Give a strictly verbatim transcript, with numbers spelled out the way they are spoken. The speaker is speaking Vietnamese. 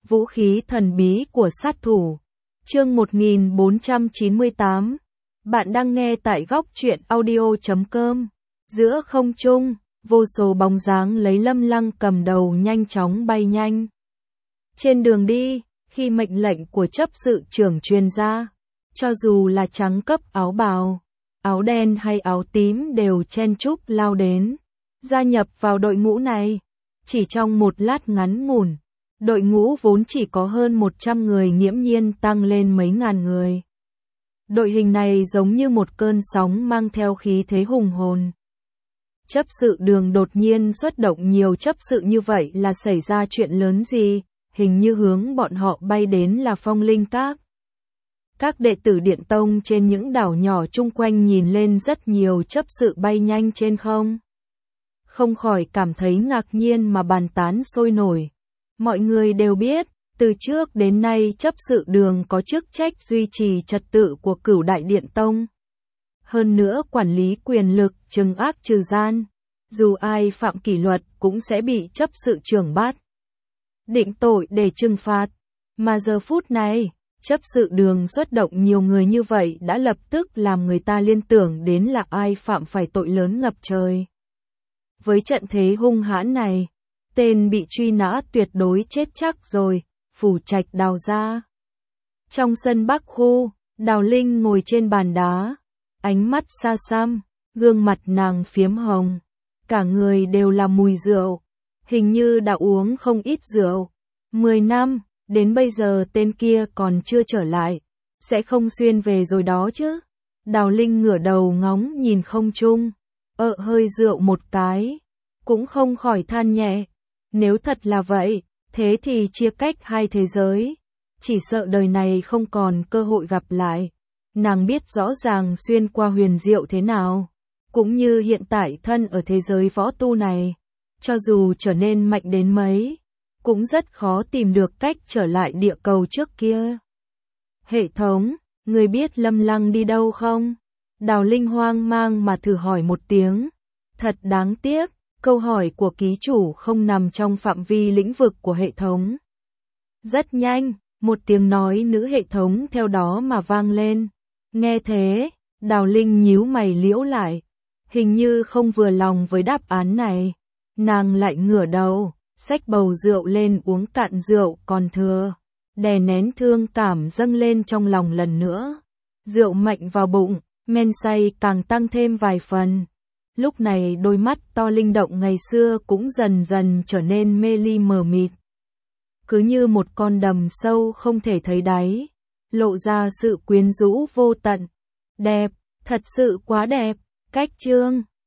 Vũ khí thần bí của sát thủ. Chương một nghìn bốn trăm chín mươi tám. Bạn đang nghe tại góc truyện audio chấm com. Giữa không trung, vô số bóng dáng lấy Lâm Lăng cầm đầu nhanh chóng bay nhanh. Trên đường đi, khi mệnh lệnh của chấp sự trưởng truyền ra, cho dù là trắng cấp áo bào, áo đen hay áo tím đều chen chúc lao đến, gia nhập vào đội ngũ này. Chỉ trong một lát ngắn ngủn, đội ngũ vốn chỉ có hơn một trăm người nghiễm nhiên tăng lên mấy ngàn người. Đội hình này giống như một cơn sóng mang theo khí thế hùng hồn. Chấp sự Đường đột nhiên xuất động nhiều chấp sự như vậy là xảy ra chuyện lớn gì? Hình như hướng bọn họ bay đến là Phong Linh Các. Các đệ tử Điện Tông trên những đảo nhỏ chung quanh nhìn lên rất nhiều chấp sự bay nhanh trên không. Không khỏi cảm thấy ngạc nhiên mà bàn tán sôi nổi. Mọi người đều biết, từ trước đến nay chấp sự Đường có chức trách duy trì trật tự của Cửu Đại Điện Tông. Hơn nữa quản lý quyền lực, trừng ác trừ gian. Dù ai phạm kỷ luật cũng sẽ bị chấp sự trưởng bắt định tội để trừng phạt. Mà giờ phút này, chấp sự Đường xuất động nhiều người như vậy đã lập tức làm người ta liên tưởng đến là ai phạm phải tội lớn ngập trời. Với trận thế hung hãn này, tên bị truy nã tuyệt đối chết chắc rồi. Phủ Trạch Đào ra. Trong sân Bắc khu, Đào Linh ngồi trên bàn đá, ánh mắt xa xăm, gương mặt nàng phiếm hồng, cả người đều là mùi rượu, hình như đã uống không ít rượu. Mười năm, đến bây giờ tên kia còn chưa trở lại, sẽ không xuyên về rồi đó chứ. Đào Linh ngửa đầu ngóng nhìn không trung, ợ hơi rượu một cái, cũng không khỏi than nhẹ. Nếu thật là vậy, thế thì chia cách hai thế giới, chỉ sợ đời này không còn cơ hội gặp lại. Nàng biết rõ ràng xuyên qua huyền diệu thế nào, cũng như hiện tại thân ở thế giới võ tu này, cho dù trở nên mạnh đến mấy, cũng rất khó tìm được cách trở lại địa cầu trước kia. Hệ thống, người biết Lâm Lăng đi đâu không? Đào Linh hoang mang mà thử hỏi một tiếng. Thật đáng tiếc, câu hỏi của ký chủ không nằm trong phạm vi lĩnh vực của hệ thống. Rất nhanh, một tiếng nói nữ hệ thống theo đó mà vang lên. Nghe thế, Đào Linh nhíu mày liễu lại, hình như không vừa lòng với đáp án này. Nàng lại ngửa đầu, xách bầu rượu lên uống cạn rượu còn thừa, đè nén thương cảm dâng lên trong lòng lần nữa. Rượu mạnh vào bụng, men say càng tăng thêm vài phần. Lúc này đôi mắt to linh động ngày xưa cũng dần dần trở nên mê ly mờ mịt. Cứ như một con đầm sâu không thể thấy đáy, lộ ra sự quyến rũ vô tận. Đẹp, thật sự quá đẹp. Cách chương